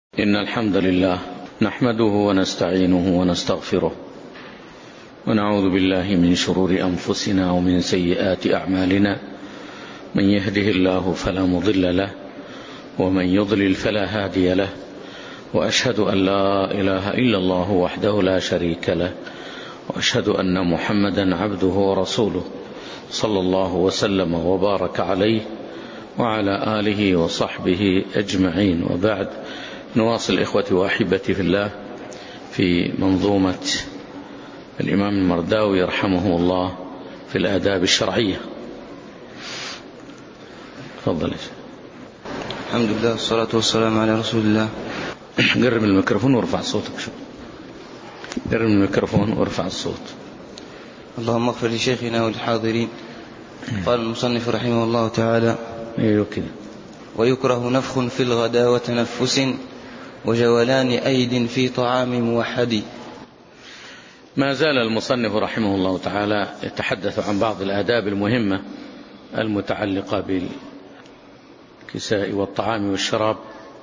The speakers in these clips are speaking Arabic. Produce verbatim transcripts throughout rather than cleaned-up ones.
إن الحمد لله نحمده ونستعينه ونستغفره ونعوذ بالله من شرور أنفسنا ومن سيئات أعمالنا. من يهده الله فلا مضل له ومن يضلل فلا هادي له، وأشهد أن لا إله إلا الله وحده لا شريك له، وأشهد أن محمدا عبده ورسوله صلى الله وسلم وبارك عليه وعلى آله وصحبه أجمعين. وبعد، نواصل إخوتي وأحبتي في الله في منظومة الإمام المرداوي رحمه الله في الآداب الشرعية. تفضل. الحمد لله والصلاة والسلام على رسول الله. قرب الميكروفون وارفع صوتك شو قرب الميكروفون وارفع الصوت. اللهم اغفر لشيخنا وللحاضرين. قال المصنف رحمه الله تعالى: ايوه كده. ويكره نفخ في الغداء وتنفس وجولان أيد في طعام موحد. ما زال المصنف رحمه الله تعالى يتحدث عن بعض الآداب المهمة المتعلقة بالكساء والطعام والشراب،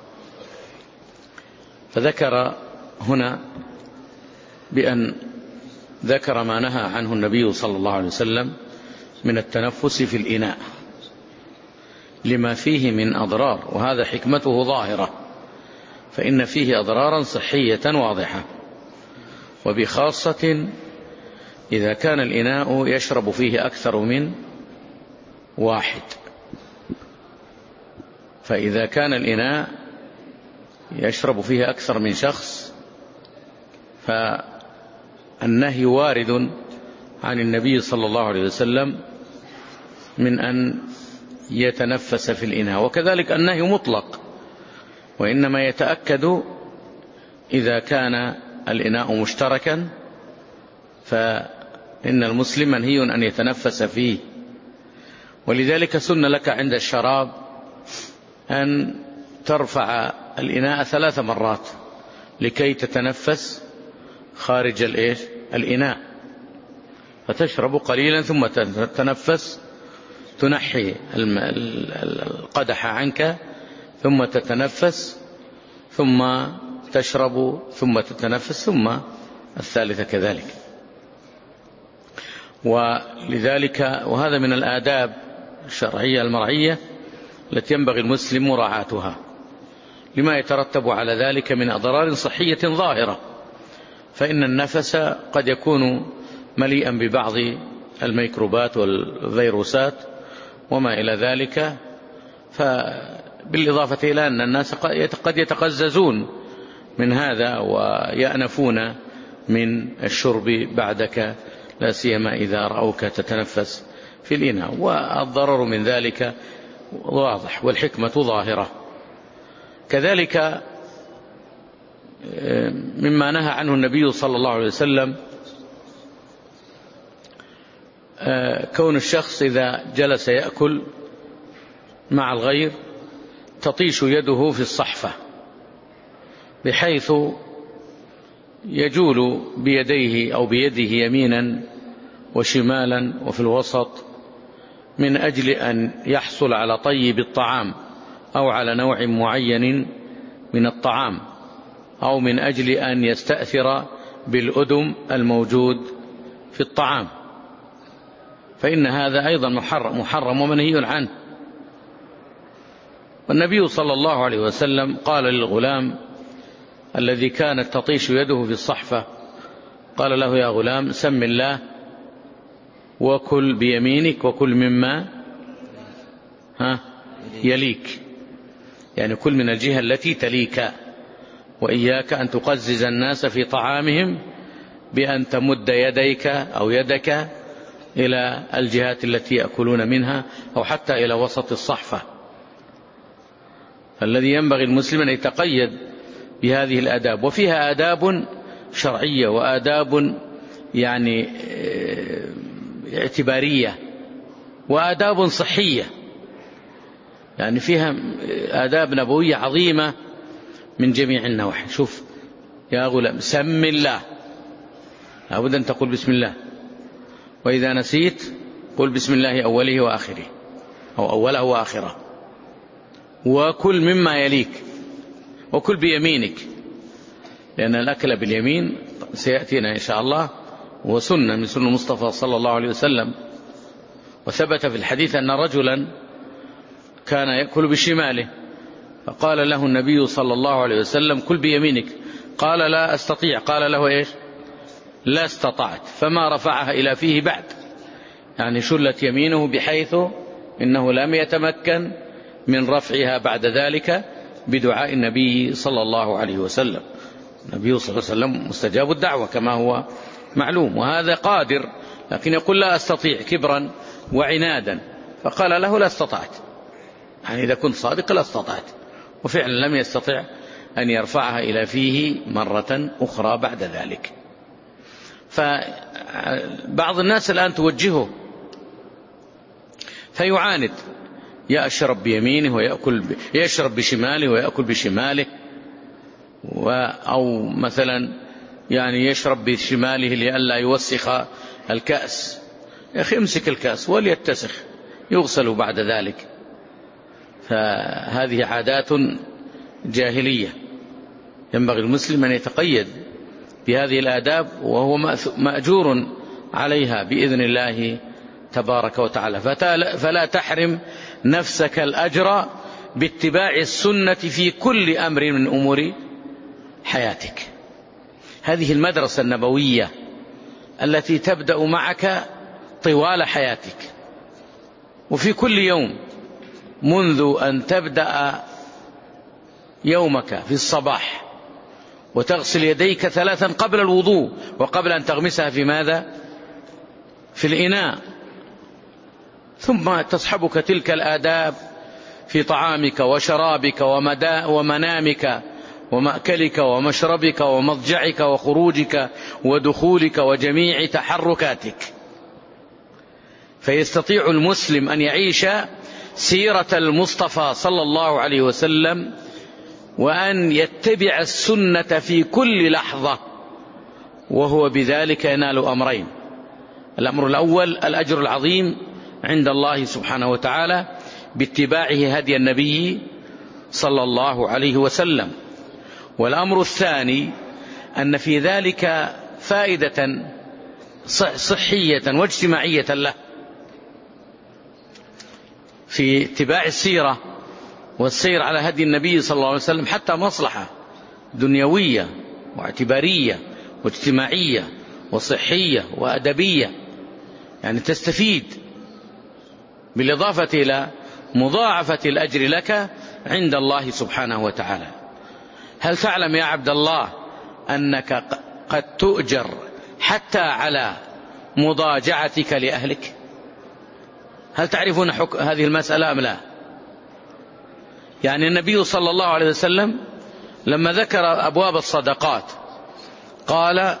فذكر هنا بأن ذكر ما نهى عنه النبي صلى الله عليه وسلم من التنفس في الإناء لما فيه من أضرار، وهذا حكمته ظاهرة، فإن فيه أضرارا صحية واضحة، وبخاصة إذا كان الإناء يشرب فيه أكثر من واحد. فإذا كان الإناء يشرب فيه أكثر من شخص فالنهي وارد عن النبي صلى الله عليه وسلم من أن يتنفس في الإناء، وكذلك النهي مطلق، وإنما يتأكد إذا كان الإناء مشتركا فإن المسلم منهي أن يتنفس فيه. ولذلك سن لك عند الشراب أن ترفع الإناء ثلاث مرات لكي تتنفس خارج الإيش؟ الإناء، فتشرب قليلا ثم تتنفس، تنحي القدح عنك ثم تتنفس، ثم تشرب ثم تتنفس، ثم الثالثة كذلك. ولذلك وهذا من الآداب الشرعية المرعية التي ينبغي المسلم مراعاتها لما يترتب على ذلك من أضرار صحية ظاهرة، فإن النفس قد يكون مليئا ببعض الميكروبات والفيروسات وما إلى ذلك، فبالإضافة إلى أن الناس قد يتقززون من هذا ويأنفون من الشرب بعدك، لا سيما إذا رأوك تتنفس في الإناء، والضرر من ذلك واضح والحكمة ظاهرة. كذلك مما نهى عنه النبي صلى الله عليه وسلم كون الشخص إذا جلس يأكل مع الغير تطيش يده في الصحفة، بحيث يجول بيديه أو بيده يمينا وشمالا وفي الوسط من أجل أن يحصل على طيب الطعام أو على نوع معين من الطعام، أو من أجل أن يستأثر بالأدم الموجود في الطعام، فإن هذا أيضا محرم, محرم ومنهي عنه. والنبي صلى الله عليه وسلم قال للغلام الذي كانت تطيش يده في الصحفة، قال له: يا غلام، سم الله وكل بيمينك وكل مما ها يليك، يعني كل من الجهة التي تليك، وإياك أن تقزز الناس في طعامهم بأن تمد يديك أو يدك إلى الجهات التي يأكلون منها أو حتى إلى وسط الصحفة. فالذي ينبغي المسلم أن يتقيد بهذه الآداب، وفيها آداب شرعية وآداب يعني اعتبارية وآداب صحية، يعني فيها آداب نبوية عظيمة من جميع النواحي. شوف يا غلام، سم الله، لابد أن تقول بسم الله، وإذا نسيت قل بسم الله أوله وآخره أو أوله وآخره، وكل مما يليك، وكل بيمينك، لأن الأكل باليمين سيأتينا إن شاء الله، وسنة من سنة المصطفى صلى الله عليه وسلم. وثبت في الحديث أن رجلا كان يأكل بشماله، فقال له النبي صلى الله عليه وسلم: كل بيمينك. قال: لا أستطيع. قال له: إيش؟ لا استطعت. فما رفعها إلى فيه بعد، يعني شلت يمينه بحيث إنه لم يتمكن من رفعها بعد ذلك بدعاء النبي صلى الله عليه وسلم. النبي صلى الله عليه وسلم مستجاب الدعوة كما هو معلوم، وهذا قادر، لكن يقول: لا أستطيع كبرا وعنادا. فقال له: لا استطعت، يعني إذا كنت صادق لا استطعت. وفعلا لم يستطع أن يرفعها إلى فيه مرة أخرى بعد ذلك. فبعض الناس الآن توجهه فيعاند، يشرب بيمينه ويأكل ب... يشرب بشماله ويأكل بشماله، و... أو مثلا يعني يشرب بشماله لئلا يوسخ الكأس. يا أخي امسك الكأس وليتسخ، يغسل بعد ذلك. فهذه عادات جاهلية، ينبغي المسلم أن يتقيد بهذه الآداب، وهو مأجور عليها بإذن الله تبارك وتعالى. فلا تحرم نفسك الأجر باتباع السنة في كل أمر من أمور حياتك. هذه المدرسة النبوية التي تبدأ معك طوال حياتك، وفي كل يوم منذ أن تبدأ يومك في الصباح وتغسل يديك ثلاثا قبل الوضوء وقبل أن تغمسها في ماذا؟ في الإناء. ثم تصحبك تلك الآداب في طعامك وشرابك ومنامك ومأكلك ومشربك ومضجعك وخروجك ودخولك وجميع تحركاتك. فيستطيع المسلم أن يعيش سيرة المصطفى صلى الله عليه وسلم، وأن يتبع السنة في كل لحظة، وهو بذلك ينال أمرين: الأمر الأول الأجر العظيم عند الله سبحانه وتعالى باتباعه هدي النبي صلى الله عليه وسلم، والأمر الثاني أن في ذلك فائدة صحية واجتماعية له في اتباع السيرة والسير على هدي النبي صلى الله عليه وسلم، حتى مصلحة دنيوية واعتبارية واجتماعية وصحية وأدبية، يعني تستفيد، بالإضافة إلى مضاعفة الأجر لك عند الله سبحانه وتعالى. هل تعلم يا عبد الله أنك قد تؤجر حتى على مضاجعتك لأهلك؟ هل تعرفون هذه المسألة أم لا؟ يعني النبي صلى الله عليه وسلم لما ذكر أبواب الصدقات قال: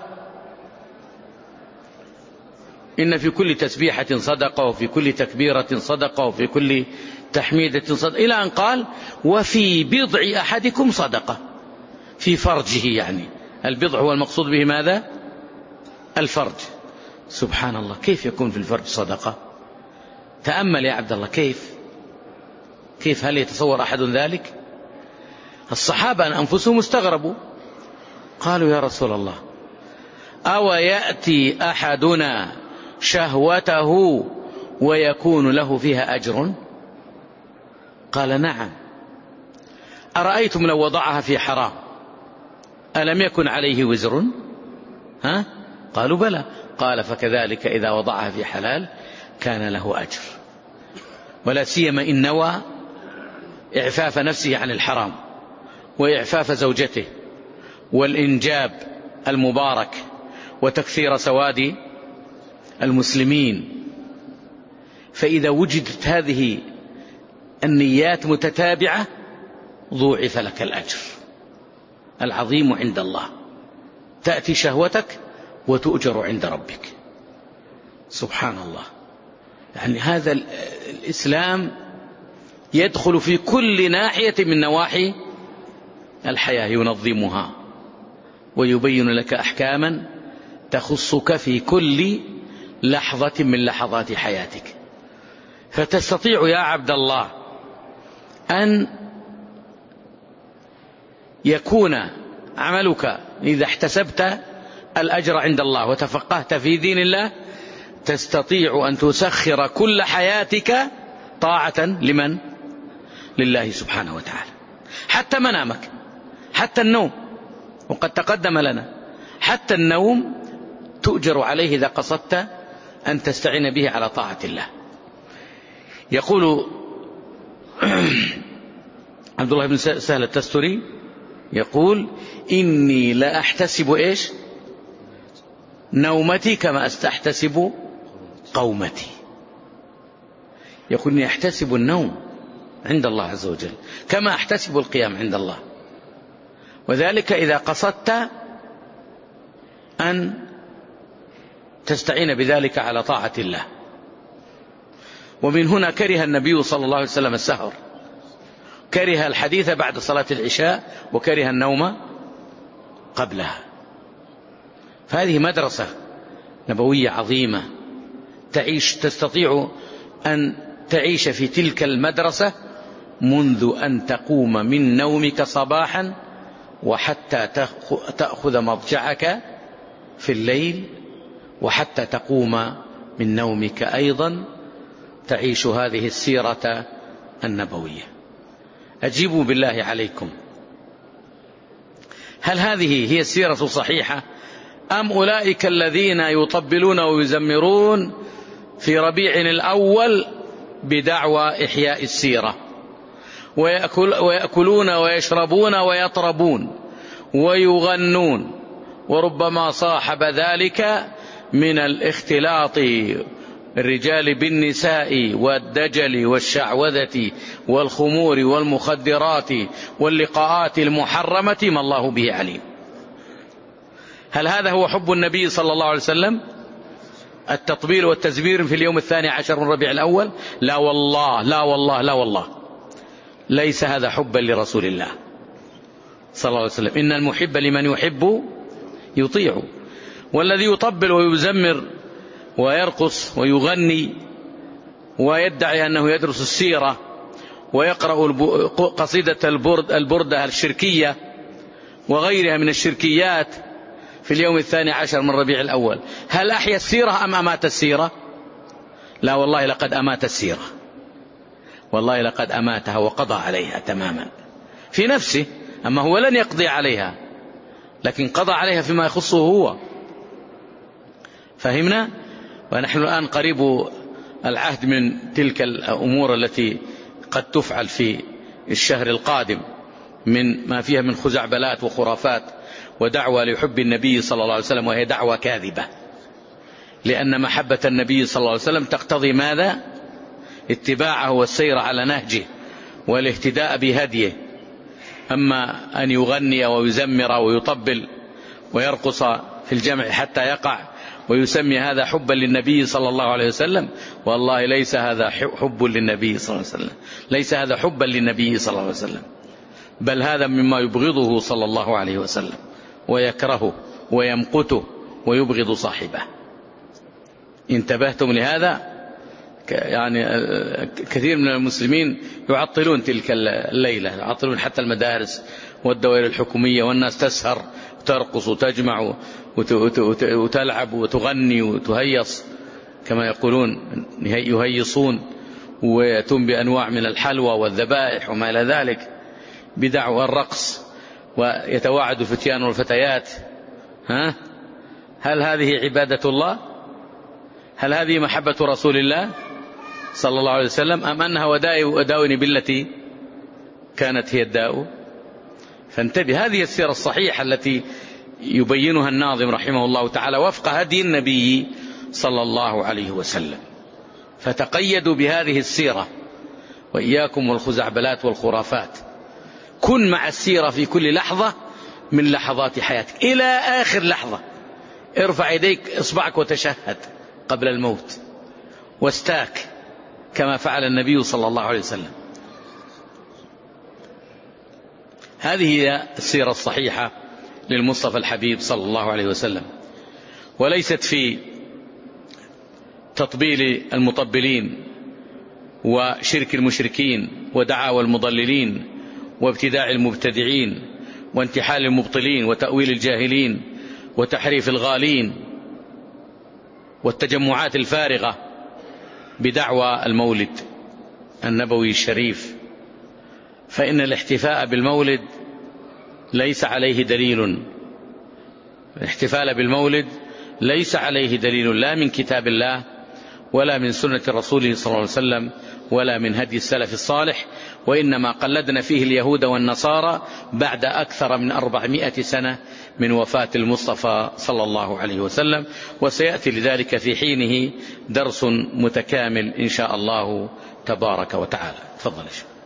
إن في كل تسبيحة صدقة، وفي كل تكبيرة صدقة، وفي كل تحميدة صدقة، إلى أن قال: وفي بضع أحدكم صدقة، في فرجه، يعني البضع هو المقصود به ماذا؟ الفرج. سبحان الله، كيف يكون في الفرج صدقة؟ تأمل يا عبد الله، كيف كيف هل يتصور أحد ذلك؟ الصحابة أنفسهم استغربوا، قالوا: يا رسول الله، أو يأتي أحدنا شهوته ويكون له فيها أجر؟ قال: نعم. أرأيتم لو وضعها في حرام ألم يكن عليه وزر؟ ها؟ قالوا: بلى. قال: فكذلك إذا وضعها في حلال كان له أجر، ولا سيما إن نوى إعفاف نفسه عن الحرام وإعفاف زوجته والإنجاب المبارك وتكثير سواد المسلمين. فإذا وجدت هذه النيات متتابعة ضوعف لك الأجر العظيم عند الله، تأتي شهوتك وتؤجر عند ربك. سبحان الله، يعني هذا الإسلام يدخل في كل ناحية من نواحي الحياة، ينظمها ويبين لك أحكاما تخصك في كل لحظة من لحظات حياتك. فتستطيع يا عبد الله أن يكون عملك إذا احتسبت الأجر عند الله وتفقهت في دين الله تستطيع أن تسخر كل حياتك طاعة لمن؟ لله سبحانه وتعالى. حتى منامك، حتى النوم، وقد تقدم لنا حتى النوم تؤجر عليه إذا قصدت أن تستعين به على طاعة الله. يقول عبد الله بن سهل التستري يقول: إني لا أحتسب إيش؟ نومتي كما أستحتسب قومتي. يقول: إني أحتسب النوم عند الله عز وجل كما أحتسب القيام عند الله، وذلك إذا قصدت أن تستعين بذلك على طاعة الله. ومن هنا كره النبي صلى الله عليه وسلم السهر، كره الحديث بعد صلاة العشاء، وكره النوم قبلها. فهذه مدرسة نبوية عظيمة تعيش، تستطيع أن تعيش في تلك المدرسة منذ أن تقوم من نومك صباحا وحتى تأخذ مضجعك في الليل، وحتى تقوم من نومك أيضا تعيش هذه السيرة النبوية. أجيبوا بالله عليكم، هل هذه هي السيرة الصحيحة أم أولئك الذين يطبلون ويزمرون في ربيع الأول بدعوى إحياء السيرة، ويأكل ويأكلون ويشربون ويطربون ويغنون، وربما صاحب ذلك من الاختلاط الرجال بالنساء والدجل والشعوذة والخمور والمخدرات واللقاءات المحرمة ما الله به عليم. هل هذا هو حب النبي صلى الله عليه وسلم؟ التطبيل والتزبير في اليوم الثاني عشر من ربيع الأول؟ لا والله لا والله لا والله، ليس هذا حبا لرسول الله صلى الله عليه وسلم. إن المحب لمن يحب يطيع. والذي يطبل ويزمر ويرقص ويغني ويدعي أنه يدرس السيرة ويقرأ قصيدة البردة الشركية وغيرها من الشركيات في اليوم الثاني عشر من ربيع الأول، هل أحيا السيرة أم أمات السيرة؟ لا والله لقد أمات السيرة، والله لقد أماتها وقضى عليها تماما في نفسه. أما هو لن يقضي عليها، لكن قضى عليها فيما يخصه هو. فهمنا؟ ونحن الآن قريب العهد من تلك الأمور التي قد تفعل في الشهر القادم من ما فيها من خزعبلات وخرافات ودعوة لحب النبي صلى الله عليه وسلم، وهي دعوة كاذبة، لأن محبة النبي صلى الله عليه وسلم تقتضي ماذا؟ اتباعه والسير على نهجه والاهتداء بهديه. أما أن يغني ويزمر ويطبل ويرقص في الجمع حتى يقع ويسمي هذا حبا للنبي صلى الله عليه وسلم، والله ليس هذا حب للنبي صلى الله عليه وسلم، ليس هذا حبا للنبي صلى الله عليه وسلم، بل هذا مما يبغضه صلى الله عليه وسلم ويكرهه ويمقته ويبغض صاحبه. انتبهتم لهذا؟ يعني كثير من المسلمين يعطلون تلك الليلة، يعطلون حتى المدارس والدوائر الحكومية، والناس تسهر وترقص وتجمع وتلعب وتغني وتهيص كما يقولون، يهيصون ويأتون بأنواع من الحلوى والذبائح وما إلى ذلك بدعوى الرقص، ويتواعد الفتيان والفتيات. ها؟ هل هذه عبادة الله؟ هل هذه محبة رسول الله صلى الله عليه وسلم، أم أنها وداوني بالتي كانت هي الداء؟ فانتبه، هذه السيرة الصحيحة التي يبينها الناظم رحمه الله تعالى وفق هدي النبي صلى الله عليه وسلم. فتقيدوا بهذه السيرة وإياكم والخزعبلات والخرافات. كن مع السيرة في كل لحظة من لحظات حياتك إلى آخر لحظة. ارفع يديك إصبعك وتشهد قبل الموت واستاك كما فعل النبي صلى الله عليه وسلم. هذه هي السيرة الصحيحة للمصطفى الحبيب صلى الله عليه وسلم، وليست في تطبيل المطبلين وشرك المشركين ودعاوى المضللين وابتداع المبتدعين وانتحال المبطلين وتأويل الجاهلين وتحريف الغالين والتجمعات الفارغة بدعوى المولد النبوي الشريف، فإن الاحتفاء بالمولد ليس عليه دليل. الاحتفال بالمولد ليس عليه دليل لا من كتاب الله ولا من سنة رسوله صلى الله عليه وسلم ولا من هدي السلف الصالح، وإنما قلدنا فيه اليهود والنصارى بعد أكثر من أربعمائة سنة من وفاة المصطفى صلى الله عليه وسلم، وسيأتي لذلك في حينه درس متكامل إن شاء الله تبارك وتعالى. تفضل.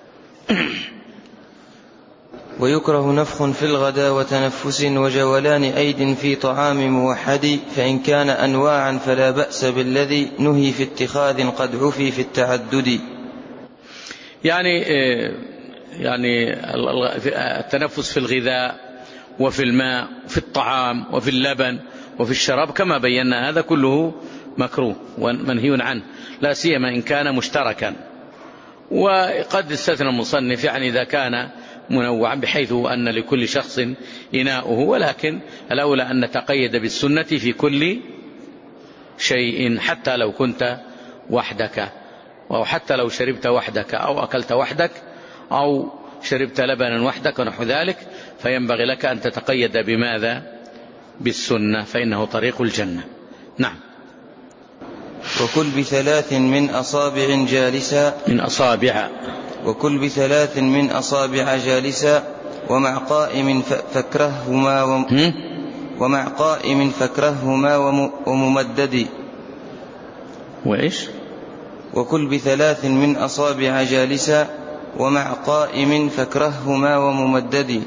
ويكره نفخ في الغداء وتنفس وجولان أيد في طعام موحد، فإن كان أنواعا فلا بأس بالذي نهي في اتخاذ قد عفي في التعدد. يعني يعني التنفس في الغذاء وفي الماء وفي الطعام وفي اللبن وفي الشراب كما بينا هذا كله مكروه ومنهي عنه، لا سيما إن كان مشتركا. وقد استثنى المصنف يعني إذا كان منوعا بحيث أن لكل شخص إناؤه، ولكن الأولى أن نتقيد بالسنة في كل شيء حتى لو كنت وحدك، أو حتى لو شربت وحدك أو أكلت وحدك أو شربت لبنا وحدك ونحو ذلك، فينبغي لك أن تتقيد بماذا؟ بالسنة، فإنه طريق الجنة. نعم. وكل بثلاث من أصابع جالسا من أصابع وكل بثلاث من أصابع جالسا ومع قائم فكرههما وم ومع قائم فكرههما وممدد. وإيش؟ وكل بثلاث من أصابع جالسا ومع قائم فكرههما وممدد.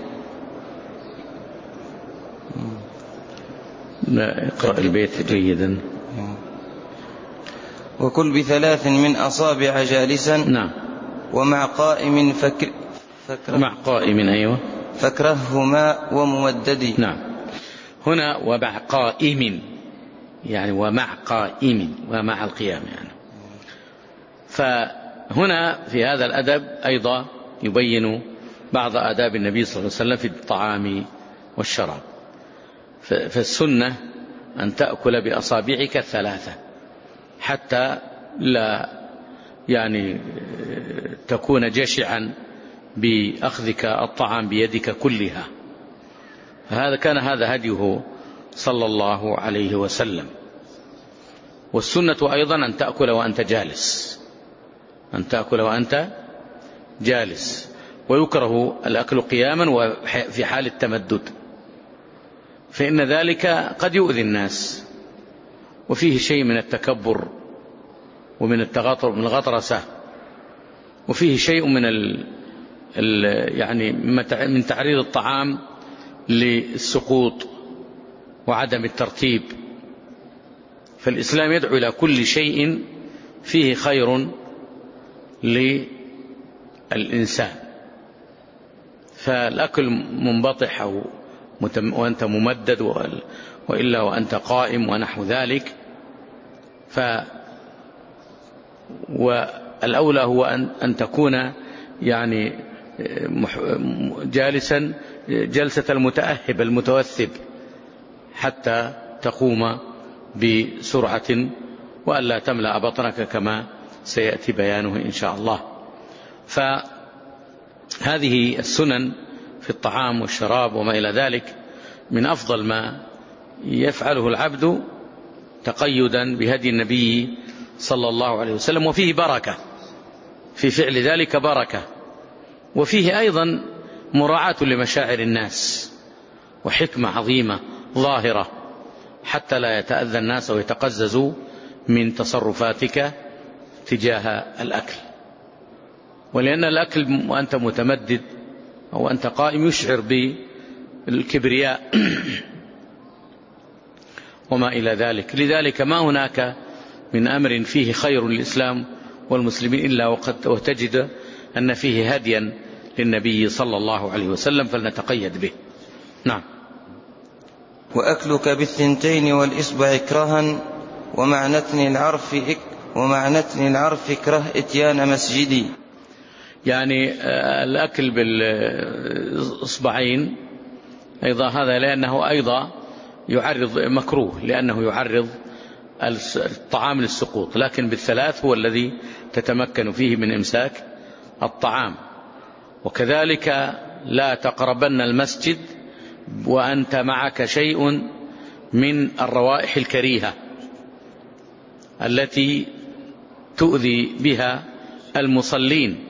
لا، اقرأ البيت جيدا. وكل بثلاث من أصابع جالسا نعم. ومع قائم فكر فكره مع قائم أيوة فكرههما وممدد. نعم. هنا ومع قائم يعني ومع قائم ومع القيام يعني. فهنا في هذا الأدب أيضا يبين بعض آداب النبي صلى الله عليه وسلم في الطعام والشراب. فالسنة أن تأكل بأصابعك الثلاثة حتى لا يعني تكون جشعا بأخذك الطعام بيدك كلها. هذا كان هذا هديه صلى الله عليه وسلم. والسنة أيضا أن تأكل وأنت جالس، أن تأكل وأنت جالس. ويكره الأكل قياما وفي حال التمدد، فإن ذلك قد يؤذي الناس وفيه شيء من التكبر ومن التغاطر من الغطرسة، وفيه شيء من ال ال يعني من تعريض الطعام للسقوط وعدم الترتيب. فالإسلام يدعو إلى كل شيء فيه خير للإنسان. فالأكل منبطح أو وأنت ممدد وإلا وأنت قائم ونحو ذلك، ف والأولى هو أن أن تكون يعني جالسا جلسة المتأهب المتوثب حتى تقوم بسرعة وألا تملأ بطنك كما سيأتي بيانه إن شاء الله. فهذه السنن في الطعام والشراب وما إلى ذلك من أفضل ما يفعله العبد تقيدا بهدي النبي صلى الله عليه وسلم، وفيه بركة في فعل ذلك بركة، وفيه أيضا مراعاة لمشاعر الناس وحكمة عظيمة ظاهرة حتى لا يتأذى الناس ويتقززوا من تصرفاتك تجاه الأكل. ولأن الأكل وأنت متمدد أو أنت قائم يشعر بالكبرياء وما إلى ذلك. لذلك ما هناك من أمر فيه خير للإسلام والمسلمين إلا وقد وتجد أن فيه هديا للنبي صلى الله عليه وسلم، فلنتقيد به. نعم. وأكلك بالثنتين والإصبع كرها ومع نتن العرف ومع نتن العرف كره إتيان مسجدي. يعني الأكل بالإصبعين أيضا هذا لأنه أيضا يعرض مكروه، لأنه يعرض الطعام للسقوط، لكن بالثلاث هو الذي تتمكن فيه من إمساك الطعام. وكذلك لا تقربن المسجد وأنت معك شيء من الروائح الكريهة التي تؤذي بها المصلين،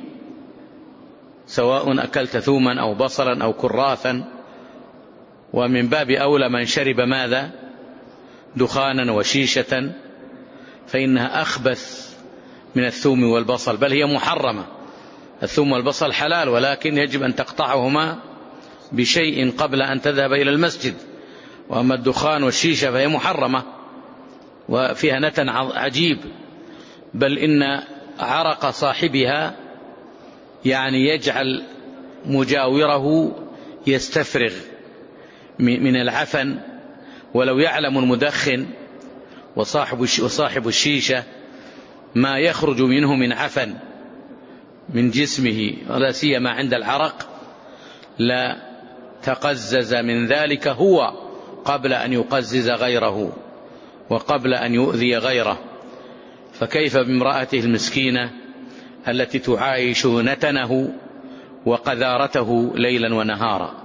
سواء أكلت ثوما أو بصلا أو كراثا، ومن باب أولى من شرب ماذا؟ دخانا وشيشة، فإنها أخبث من الثوم والبصل، بل هي محرمة. الثوم والبصل حلال، ولكن يجب أن تقطعهما بشيء قبل أن تذهب إلى المسجد. وأما الدخان والشيشة فهي محرمة وفيها نتن عجيب، بل إن عرق صاحبها يعني يجعل مجاوره يستفرغ من العفن. ولو يعلم المدخن وصاحب الشيشة ما يخرج منه من عفن من جسمه، ولا سيما عند العرق، لا تقزز من ذلك هو قبل أن يقزز غيره وقبل أن يؤذي غيره. فكيف بامرأته المسكينة التي تعايش نتنه وقذارته ليلا ونهارا؟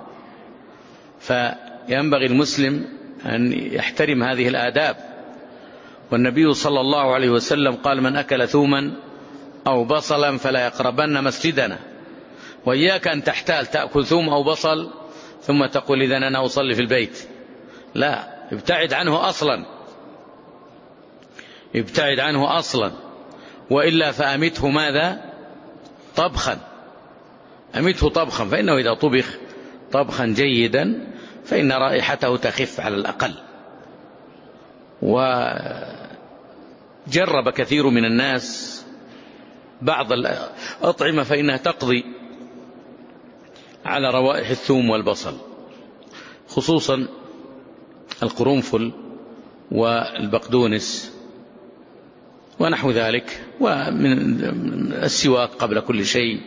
فينبغي المسلم أن يحترم هذه الآداب. والنبي صلى الله عليه وسلم قال: من أكل ثوما أو بصلا فلا يقربن مسجدنا. وإياك أن تحتال تأكل ثوم أو بصل ثم تقول إذن أنا أصلي في البيت، لا، ابتعد عنه أصلا، ابتعد عنه أصلا، وإلا فأمته ماذا؟ طبخا، أمته طبخا، فإنه إذا طبخ طبخا جيدا فإن رائحته تخف على الأقل. وجرب كثير من الناس بعض الأطعمة فإنها تقضي على روائح الثوم والبصل، خصوصا القرنفل والبقدونس ونحو ذلك، ومن السواك قبل كل شيء،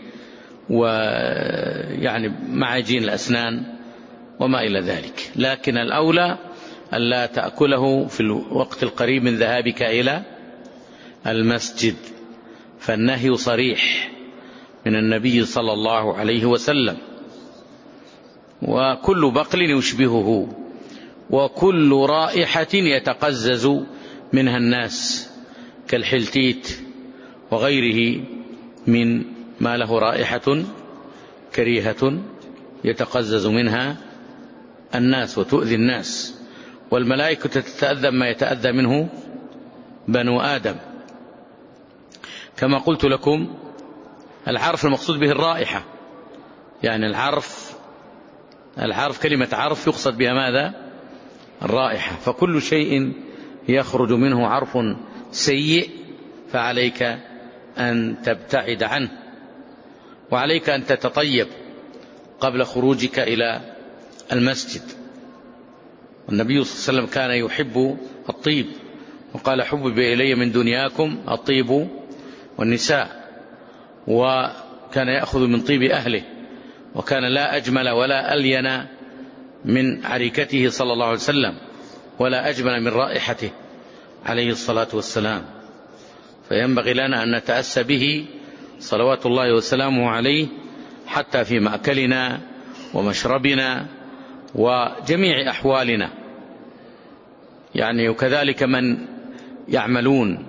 ويعني معاجين الأسنان وما إلى ذلك. لكن الأولى ألا تأكله في الوقت القريب من ذهابك إلى المسجد، فالنهي صريح من النبي صلى الله عليه وسلم. وكل بقل يشبهه وكل رائحة يتقزز منها الناس كالحلتيت وغيره من ما له رائحة كريهة يتقزز منها الناس وتؤذي الناس، والملائكة تتأذى ما يتأذى منه بنو آدم. كما قلت لكم العرف المقصود به الرائحة، يعني العرف العرف كلمة عرف يقصد بها ماذا؟ الرائحة. فكل شيء يخرج منه عرف سيء فعليك أن تبتعد عنه، وعليك أن تتطيب قبل خروجك إلى المسجد. النبي صلى الله عليه وسلم كان يحب الطيب، وقال: حبب إلي من دنياكم الطيب والنساء، وكان يأخذ من طيب أهله، وكان لا أجمل ولا ألين من عريكته صلى الله عليه وسلم، ولا أجمل من رائحته عليه الصلاة والسلام. فينبغي لنا أن نتأسى به صلوات الله وسلامه عليه حتى في مأكلنا ومشربنا وجميع أحوالنا. يعني وكذلك من يعملون،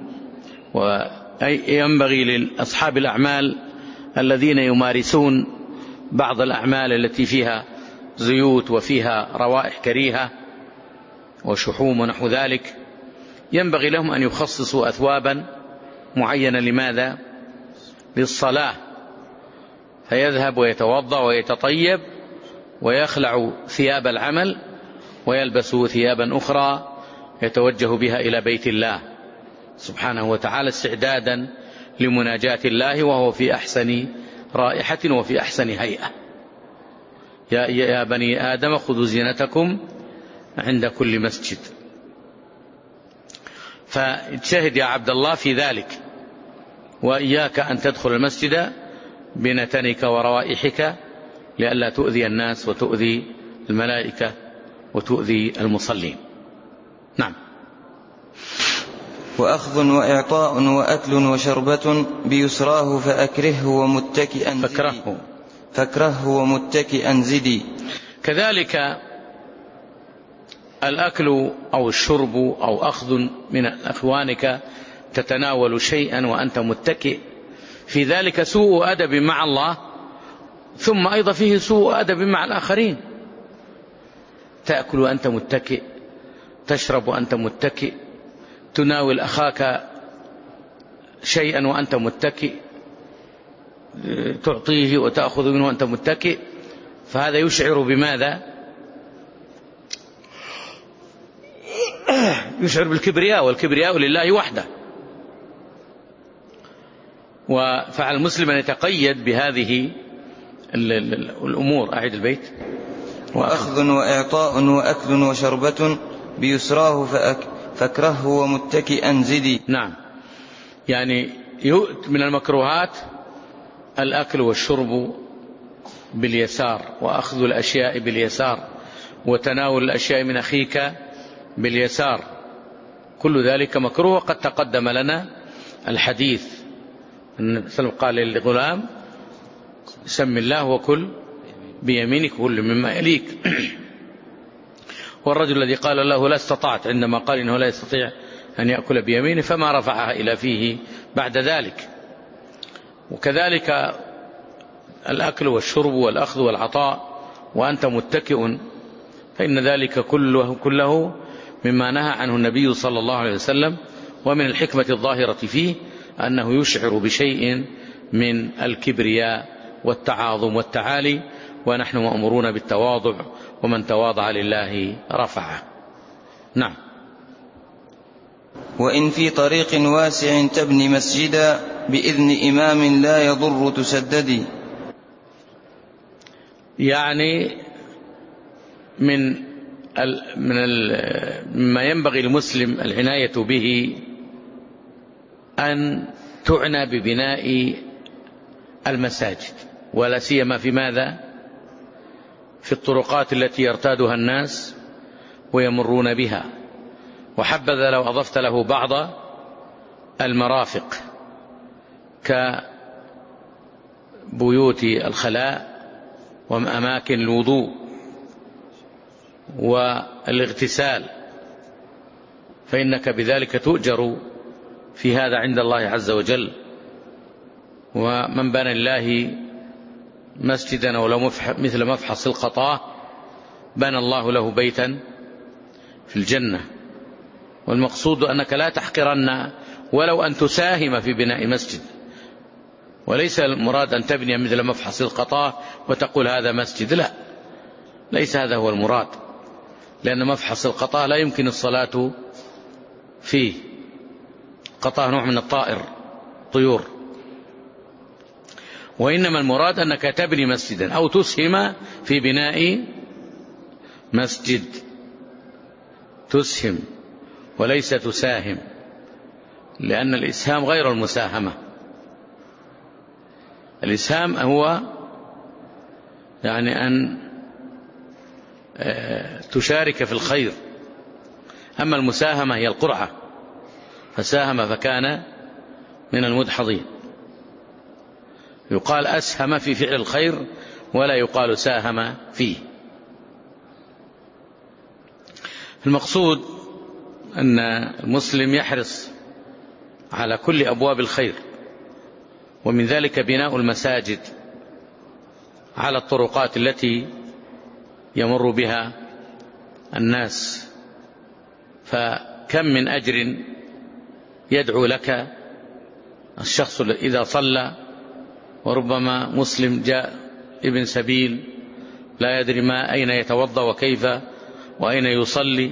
وينبغي لأصحاب الأعمال الذين يمارسون بعض الأعمال التي فيها زيوت وفيها روائح كريهة وشحوم ونحو ذلك، ينبغي لهم أن يخصصوا أثوابا معينة. لماذا؟ للصلاة، فيذهب ويتوضأ ويتطيب ويخلع ثياب العمل ويلبس ثيابا أخرى يتوجه بها إلى بيت الله سبحانه وتعالى استعدادا لمناجاة الله، وهو في أحسن رائحة وفي أحسن هيئة. يا, يا بني آدم خذوا زينتكم عند كل مسجد. فاجتهد يا عبد الله في ذلك، وإياك أن تدخل المسجد بنتنك وروائحك لئلا تؤذي الناس وتؤذي الملائكة وتؤذي المصلين. نعم. وأخذ وإعطاء وأكل وشربة بيسراه فأكرهه ومتكئا فكرهه فكرهه ومتكئا زدي. كذلك الأكل أو الشرب أو أخذ من أخوانك تتناول شيئا وأنت متكئ، في ذلك سوء أدب مع الله، ثم أيضا فيه سوء أدب مع الآخرين. تأكل وأنت متكئ، تشرب وأنت متكئ، تناول أخاك شيئا وأنت متكئ، تعطيه وتأخذ منه وأنت متكئ، فهذا يشعر بماذا؟ يشعر بالكبرياء، والكبرياء لله وحده. وفعل المسلم أن يتقيد بهذه الأمور. أعيد البيت. وأخذ وإعطاء وأكل وشربة بيسراه فاكرهه ومتكئا زدي. نعم، يعني يؤت من المكروهات الأكل والشرب باليسار، وأخذ الأشياء باليسار، وتناول الأشياء من أخيك باليسار، كل ذلك مكروه. قد تقدم لنا الحديث أن سلم قال للغلام سم الله وكل بيمينك كل مما يليك. والرجل الذي قال له لا استطعت عندما قال إنه لا يستطيع أن يأكل بيمينه فما رفعها إلى فيه بعد ذلك. وكذلك الأكل والشرب والأخذ والعطاء وأنت متكئ، فإن ذلك كله, كله مما نهى عنه النبي صلى الله عليه وسلم. ومن الحكمة الظاهرة فيه أنه يشعر بشيء من الكبرياء والتعاظم والتعالي، ونحن مأمورون بالتواضع، ومن تواضع لله رفعه. نعم. وإن في طريق واسع تبني مسجدا بإذن إمام لا يضر تسددي. يعني من ال من ال مما ينبغي المسلم العناية به أن تعنى ببناء المساجد، ولا سيما في ماذا؟ في الطرقات التي يرتادها الناس ويمرون بها. وحبذا لو أضفت له بعض المرافق كبيوت الخلاء وأماكن الوضوء والاغتسال، فإنك بذلك تؤجر في هذا عند الله عز وجل. ومن بنى الله مسجدا ولو مثل مفحص القطاه بنى الله له بيتا في الجنة. والمقصود أنك لا تحقرن ولو أن تساهم في بناء مسجد، وليس المراد أن تبني مثل مفحص القطاه وتقول هذا مسجد، لا، ليس هذا هو المراد، لأن مفحص القطاه لا يمكن الصلاة فيه. قطاه نوع من الطائر، طيور. وإنما المراد أنك تبني مسجدا أو تسهم في بناء مسجد، تسهم وليس تساهم، لأن الإسهام غير المساهمة. الإسهام هو يعني أن تشارك في الخير، أما المساهمة هي القرعة، فساهم فكان من المدحضين. يقال أسهم في فعل الخير ولا يقال ساهم فيه. المقصود أن المسلم يحرص على كل أبواب الخير، ومن ذلك بناء المساجد على الطرقات التي يمر بها الناس. فكم من أجر يدعو لك الشخص إذا صلى، وربما مسلم جاء ابن سبيل لا يدري ما أين يتوضأ وكيف وأين يصلي،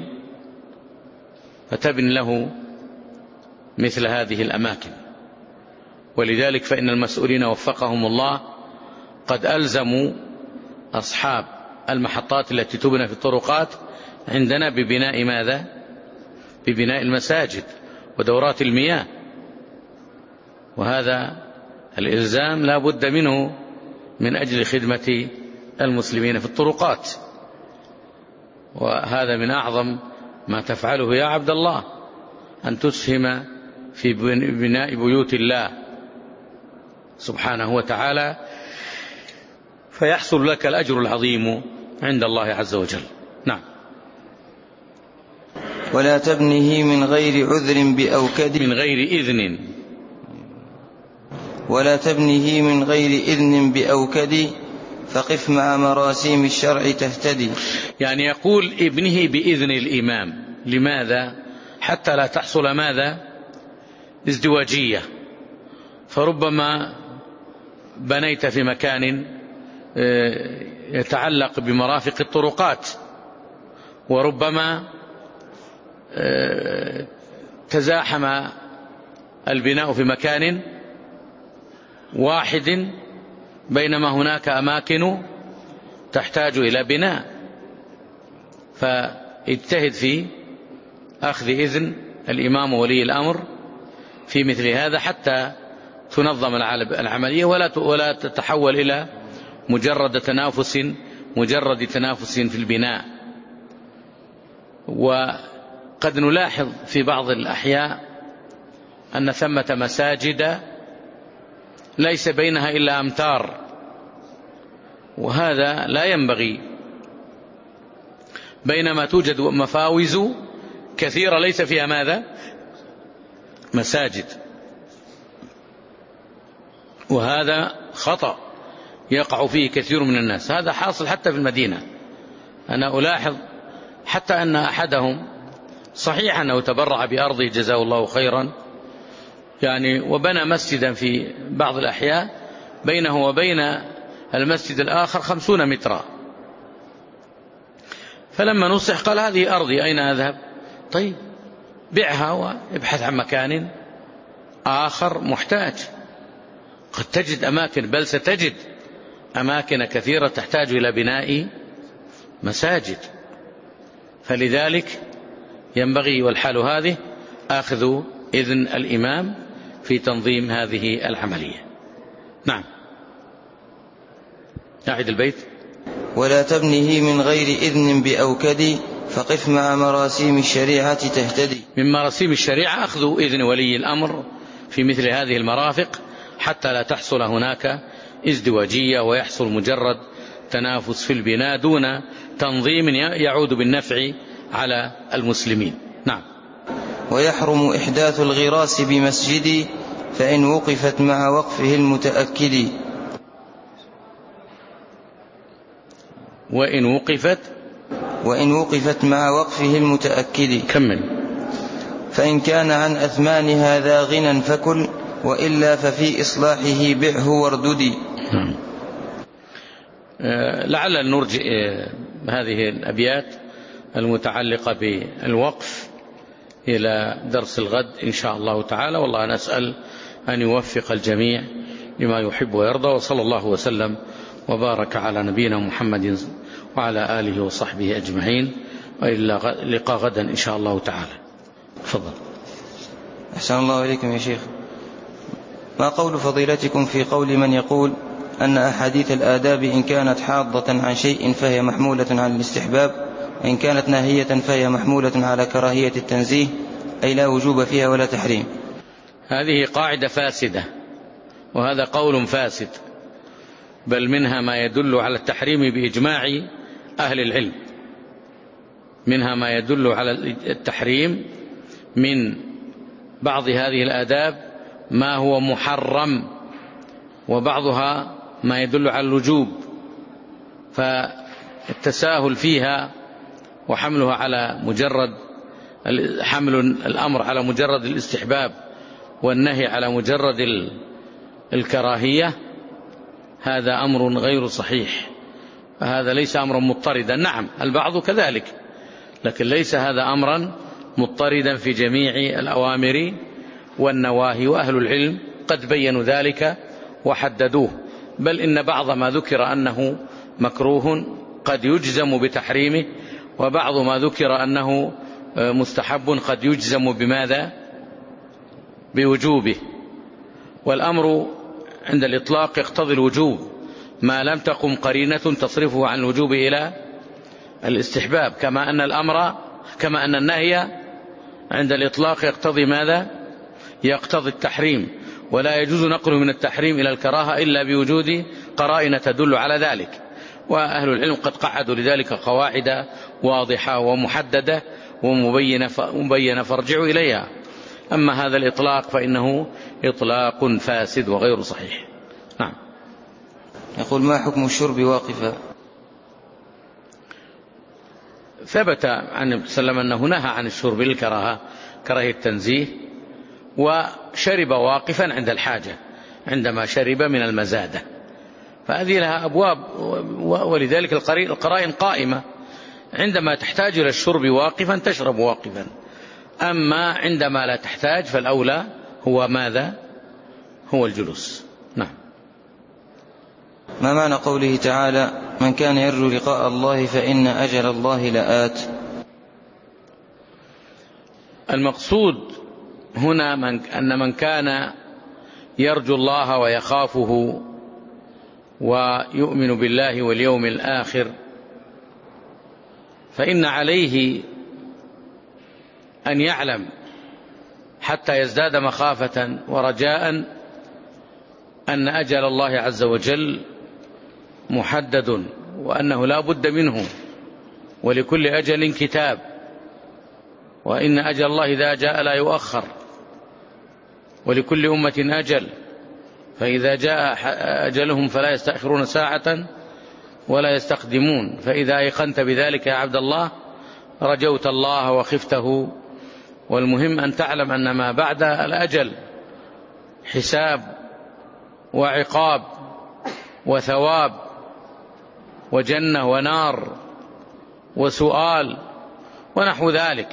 فتبن له مثل هذه الأماكن. ولذلك فإن المسؤولين وفقهم الله قد ألزموا أصحاب المحطات التي تبنى في الطرقات عندنا ببناء ماذا؟ ببناء المساجد ودورات المياه. وهذا الإلزام لا بد منه من أجل خدمة المسلمين في الطرقات. وهذا من أعظم ما تفعله يا عبد الله، أن تسهم في بناء بيوت الله سبحانه وتعالى، فيحصل لك الأجر العظيم عند الله عز وجل. نعم. ولا تبنه من غير عذر بأوكد من غير إذن ولا تبنه من غير إذن بأوكد فقف مع مراسيم الشرع تهتدي. يعني يقول ابنه بإذن الإمام. لماذا؟ حتى لا تحصل ماذا؟ ازدواجية. فربما بنيت في مكان يتعلق بمرافق الطرقات، وربما تزاحم البناء في مكان واحد، بينما هناك أماكن تحتاج إلى بناء، فاجتهد في أخذ إذن الإمام ولي الأمر في مثل هذا حتى تنظم العملية ولا ولا تتحول إلى مجرد تنافس مجرد تنافس في البناء. وقد نلاحظ في بعض الأحياء أن ثمة مساجد ليس بينها إلا أمتار، وهذا لا ينبغي، بينما توجد مفاوز كثيرة ليس فيها ماذا؟ مساجد. وهذا خطأ يقع فيه كثير من الناس. هذا حاصل حتى في المدينة. أنا ألاحظ حتى أن أحدهم صحيح أنه تبرع بأرضه جزاه الله خيرا، يعني وبنى مسجدا في بعض الأحياء بينه وبين المسجد الآخر خمسون مترا، فلما نصح قال هذه أرضي أين أذهب؟ طيب بيعها وابحث عن مكان آخر محتاج. قد تجد أماكن، بل ستجد أماكن كثيرة تحتاج إلى بناء مساجد. فلذلك ينبغي والحال هذه أخذ إذن الإمام في تنظيم هذه العملية. نعم. أعد البيت. ولا تبنه من غير إذن بأوكد فقف مع مراسيم الشريعة تهتدي. من مراسيم الشريعة أخذ إذن ولي الأمر في مثل هذه المرافق حتى لا تحصل هناك ازدواجية ويحصل مجرد تنافس في البناء دون تنظيم يعود بالنفع على المسلمين. نعم. ويحرم إحداث الغراس بمسجد فإن وقفت مع وقفه المتأكد. وإن وقفت وإن وقفت مع وقفه المتأكد. كمل. فإن كان عن أثمانها ذا غنى فكل وإلا ففي إصلاحه بعه وارددي. نعم. لعل نرجئ هذه الأبيات المتعلقة بالوقف إلى درس الغد إن شاء الله تعالى، والله نسأل أن يوفق الجميع لما يحب ويرضى، وصلى الله وسلم وبارك على نبينا محمد وعلى آله وصحبه أجمعين، وإلى لقاء غدا إن شاء الله تعالى. تفضل. أحسن الله إليكم يا شيخ. ما قول فضيلتكم في قول من يقول أن أحاديث الآداب إن كانت حاضة عن شيء فهي محمولة على الاستحباب، وإن كانت ناهية فهي محمولة على كراهية التنزيه، أي لا وجوب فيها ولا تحريم؟ هذه قاعدة فاسدة، وهذا قول فاسد، بل منها ما يدل على التحريم بإجماع أهل العلم. منها ما يدل على التحريم من بعض هذه الآداب ما هو محرم، وبعضها ما يدل على الوجوب، فالتساهل فيها وحملها على مجرد حمل الأمر على مجرد الاستحباب والنهي على مجرد الكراهية هذا أمر غير صحيح، هذا ليس أمرا مضطردا. نعم البعض كذلك، لكن ليس هذا أمرا مضطردا في جميع الأوامر والنواهي، وأهل العلم قد بينوا ذلك وحددوه، بل إن بعض ما ذكر أنه مكروه قد يجزم بتحريمه، وبعض ما ذكر أنه مستحب قد يجزم بماذا؟ بوجوبه. والأمر عند الإطلاق يقتضي الوجوب ما لم تقم قرينة تصرفه عن الوجوب إلى الاستحباب، كما أن الأمر كما أن النهي عند الإطلاق يقتضي ماذا؟ يقتضي التحريم، ولا يجوز نقله من التحريم إلى الكراهة إلا بوجود قرائن تدل على ذلك. وأهل العلم قد قعدوا لذلك قواعد واضحة ومحددة ومبينة فارجعوا إليها. أما هذا الإطلاق فإنه إطلاق فاسد وغير صحيح. نعم. يقول: ما حكم الشرب واقفا؟ ثبت عن النبي صلى الله عليه وسلم أنه نهى عن الشرب للكراهة، كراهية التنزيه، وشرب واقفا عند الحاجة عندما شرب من المزادة، فهذه لها أبواب، ولذلك القرائن قائمة. عندما تحتاج إلى الشرب واقفا تشرب واقفا، أما عندما لا تحتاج فالأولى هو ماذا؟ هو الجلوس. نعم. ما معنى قوله تعالى: من كان يرجو لقاء الله فإن أجل الله لآت؟ المقصود هنا من أن من كان يرجو الله ويخافه ويؤمن بالله واليوم الآخر فإن عليه أن يعلم حتى يزداد مخافة ورجاء أن أجل الله عز وجل محدد، وأنه لا بد منه، ولكل أجل كتاب، وإن أجل الله إذا جاء لا يؤخر، ولكل أمة أجل، فإذا جاء أجلهم فلا يستأخرون ساعة ولا يستقدمون. فإذا أيقنت بذلك يا عبد الله رجوت الله وخفته. والمهم أن تعلم أن ما بعد الأجل حساب وعقاب وثواب وجنة ونار وسؤال ونحو ذلك،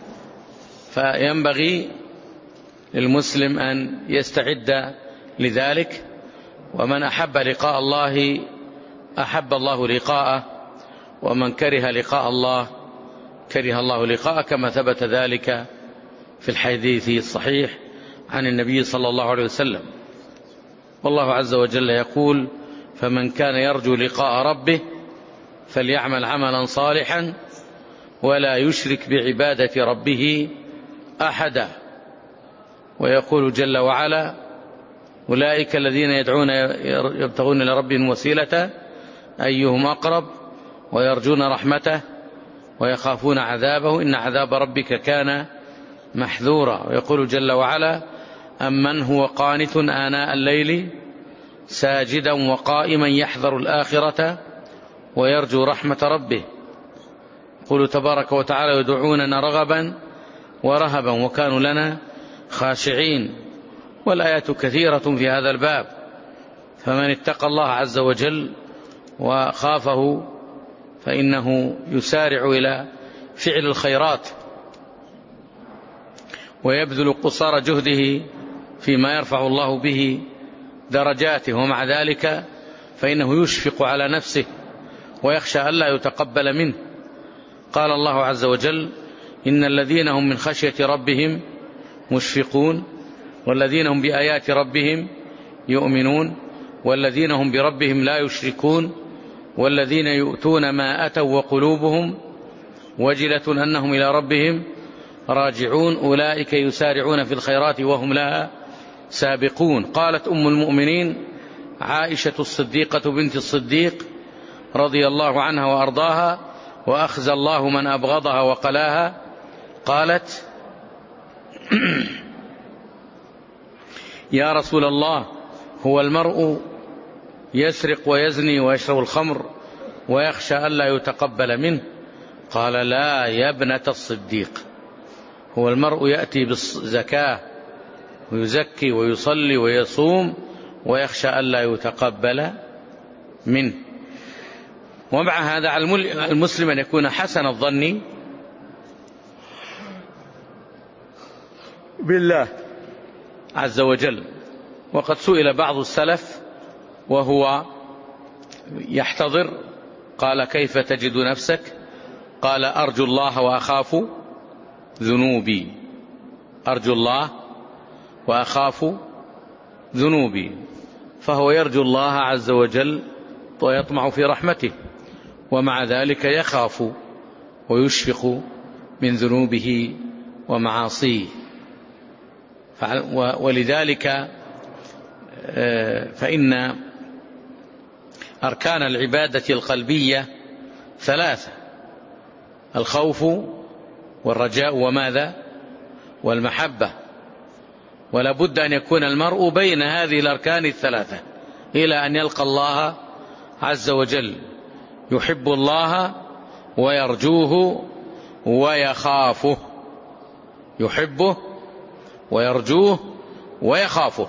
فينبغي للمسلم أن يستعد لذلك. ومن أحب لقاء الله أحب الله لقاءه، ومن كره لقاء الله كره الله لقاءه، كما ثبت ذلك في الحديث الصحيح عن النبي صلى الله عليه وسلم. والله عز وجل يقول: فمن كان يرجو لقاء ربه فليعمل عملا صالحا ولا يشرك بعبادة ربه أحدا. ويقول جل وعلا: أولئك الذين يدعون يبتغون إلى ربهم وسيلة أيهم أقرب ويرجون رحمته ويخافون عذابه إن عذاب ربك كان محذورا. ويقول جل وعلا: أمن هو قانت آناء الليل ساجدا وقائما يحذر الآخرة ويرجو رحمة ربه. يقول تبارك وتعالى: يدعوننا رغبا ورهبا وكانوا لنا خاشعين. والآيات كثيرة في هذا الباب، فمن اتقى الله عز وجل وخافه فإنه يسارع إلى فعل الخيرات ويبذل قصارى جهده فيما يرفع الله به درجاته، ومع ذلك فإنه يشفق على نفسه ويخشى ألا يتقبل منه. قال الله عز وجل: إن الذين هم من خشية ربهم مشفقون والذين هم بآيات ربهم يؤمنون والذين هم بربهم لا يشركون والذين يؤتون ما أتوا وقلوبهم وجلة أنهم إلى ربهم راجعون أولئك يسارعون في الخيرات وهم لها سابقون. قالت أم المؤمنين عائشة الصديقة بنت الصديق رضي الله عنها وأرضاها: وأخزى الله من أبغضها وقلاها. قالت: يا رسول الله، هو المرء يسرق ويزني ويشرب الخمر ويخشى ألا يتقبل منه؟ قال: لا يا ابنة الصديق، هو المرء يأتي بالزكاة ويزكي ويصلي ويصوم ويخشى ألا يتقبل منه. ومع هذا على المسلم أن يكون حسن الظن بالله عز وجل. وقد سئل بعض السلف وهو يحتضر قال: كيف تجد نفسك؟ قال: أرجو الله وأخاف ذنوبي، أرجو الله وأخاف ذنوبي. فهو يرجو الله عز وجل ويطمع في رحمته، ومع ذلك يخاف ويشفق من ذنوبه ومعاصيه. ولذلك فإن أركان العبادة القلبية ثلاثة: الخوف والرجاء وماذا؟ والمحبة. ولا بد أن يكون المرء بين هذه الأركان الثلاثة إلى أن يلقى الله عز وجل، يحب الله ويرجوه ويخافه، يحبه ويرجوه ويخافه،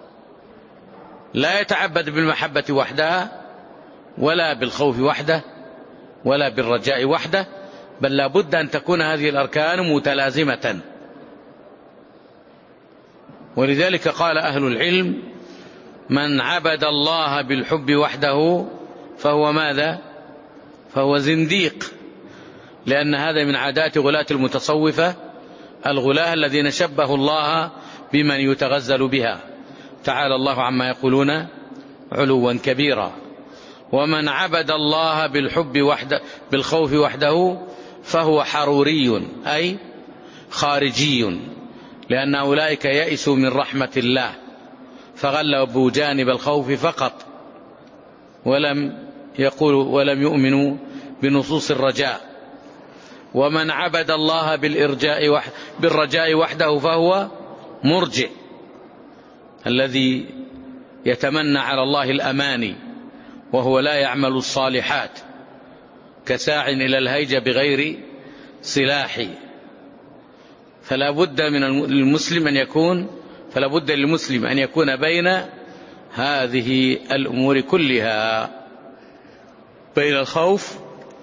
لا يتعبد بالمحبة وحدها ولا بالخوف وحده ولا بالرجاء وحده، بل لا بد أن تكون هذه الأركان متلازمة. ولذلك قال أهل العلم: من عبد الله بالحب وحده فهو ماذا؟ فهو زنديق، لأن هذا من عادات غلاة المتصوفة، الغلاة الذين شبهوا الله بمن يتغزل بها، تعالى الله عما يقولون علوا كبيرا. ومن عبد الله بالحب وحده بالخوف وحده فهو حروري، أي خارجي، لأن أولئك يئسوا من رحمة الله فغلبوا جانب الخوف فقط، ولم يقولوا ولم يؤمنوا بنصوص الرجاء. ومن عبد الله بالإرجاء وح بالرجاء وحده فهو مرجئ، الذي يتمنى على الله الأماني وهو لا يعمل الصالحات، كساع إلى الهيجة بغير سلاح. فلا بد من المسلم أن يكون فلا بد للمسلم أن يكون بين هذه الأمور كلها، بين الخوف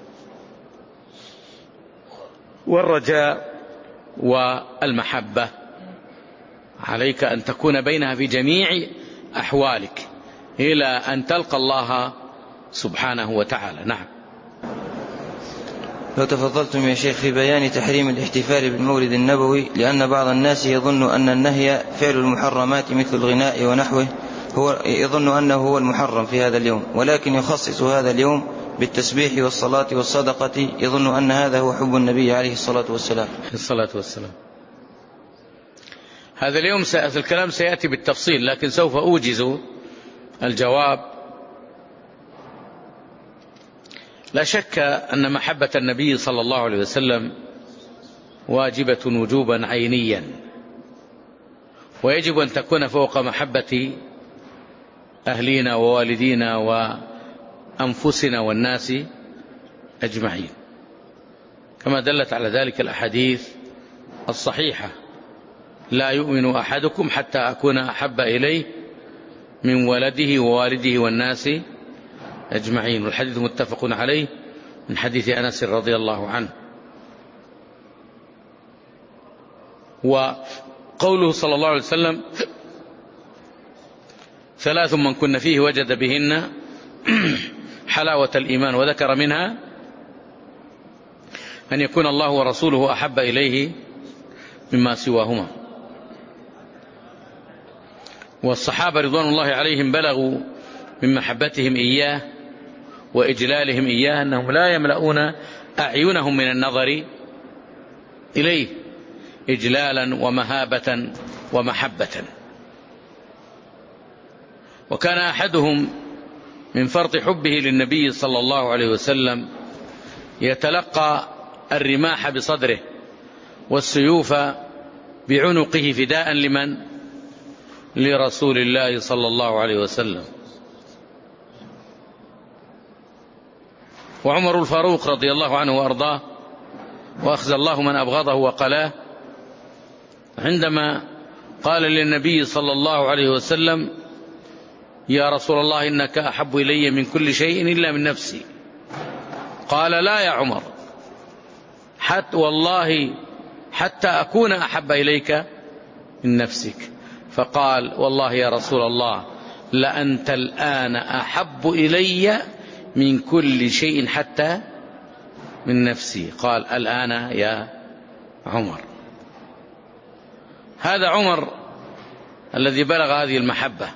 والرجاء والمحبة. عليك أن تكون بينها في جميع أحوالك إلى أن تلقى الله سبحانه وتعالى. نعم. لو تفضلتم يا شيخ في بيان تحريم الاحتفال بالمولد النبوي، لأن بعض الناس يظن أن النهي فعل المحرمات مثل الغناء ونحوه، هو يظن أنه هو المحرم في هذا اليوم، ولكن يخصص هذا اليوم بالتسبيح والصلاة والصدقة، يظن أن هذا هو حب النبي عليه الصلاة والسلام. الصلاة والسلام. هذا اليوم الكلام سيأتي بالتفصيل، لكن سوف أوجز الجواب. لا شك أن محبة النبي صلى الله عليه وسلم واجبة وجوبا عينيا، ويجب أن تكون فوق محبة أهلينا ووالدينا وأنفسنا والناس أجمعين، كما دلت على ذلك الأحاديث الصحيحة: لا يؤمن أحدكم حتى أكون أحب إليه من ولده ووالده والناس أجمعين. والحديث متفق عليه من حديث أنس رضي الله عنه. وقوله صلى الله عليه وسلم: ثلاث من كن فيه وجد بهن حلاوة الإيمان، وذكر منها أن يكون الله ورسوله أحب إليه مما سواهما. والصحابة رضوان الله عليهم بلغوا من محبتهم إياه وإجلالهم إياه أنهم لا يملؤون أعينهم من النظر إليه إجلالا ومهابة ومحبة. وكان أحدهم من فرط حبه للنبي صلى الله عليه وسلم يتلقى الرماح بصدره والسيوف بعنقه فداء لمن؟ لرسول الله صلى الله عليه وسلم. وعمر الفاروق رضي الله عنه وأرضاه وأخزى الله من أبغضه وقلاه، عندما قال للنبي صلى الله عليه وسلم: يا رسول الله إنك أحب إلي من كل شيء إلا من نفسي، قال: لا يا عمر، حتى والله حتى أكون أحب إليك من نفسك. فقال: والله يا رسول الله لأنت الآن أحب إلي من كل شيء حتى من نفسي. قال: الآن يا عمر. هذا عمر الذي بلغ هذه المحبة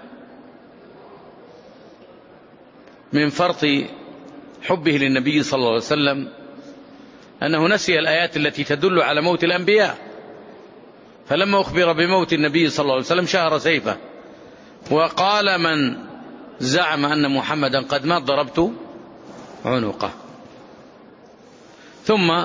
من فرط حبه للنبي صلى الله عليه وسلم، أنه نسي الآيات التي تدل على موت الأنبياء، فلما أخبر بموت النبي صلى الله عليه وسلم شهر سيفه، وقال من زعم أن محمدا قد مات ضربت عنقه. ثم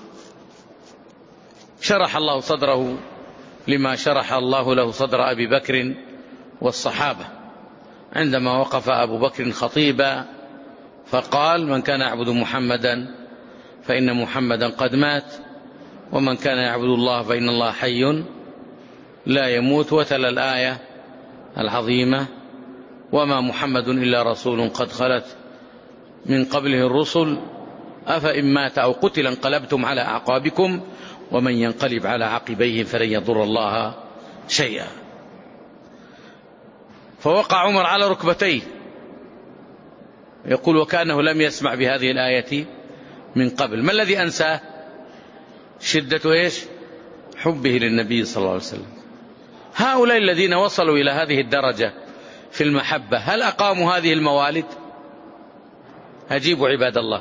شرح الله صدره لما شرح الله له صدر أبي بكر والصحابة، عندما وقف أبو بكر خطيبا فقال: من كان يعبد محمدا فإن محمدا قد مات، ومن كان يعبد الله فإن الله حي لا يموت. وتلا الآية العظيمة: وما محمد إلا رسول قد خلت من قبله الرسل أفإن مات أو قتل انقلبتم على أعقابكم ومن ينقلب على عقبيه فلن يضر الله شيئا. فوقع عمر على ركبتيه يقول وكأنه لم يسمع بهذه الآية من قبل. ما الذي أنساه؟ شدة إيش؟ حبه للنبي صلى الله عليه وسلم. هؤلاء الذين وصلوا إلى هذه الدرجة في المحبة هل أقاموا هذه الموالد؟ أجيبوا عباد الله،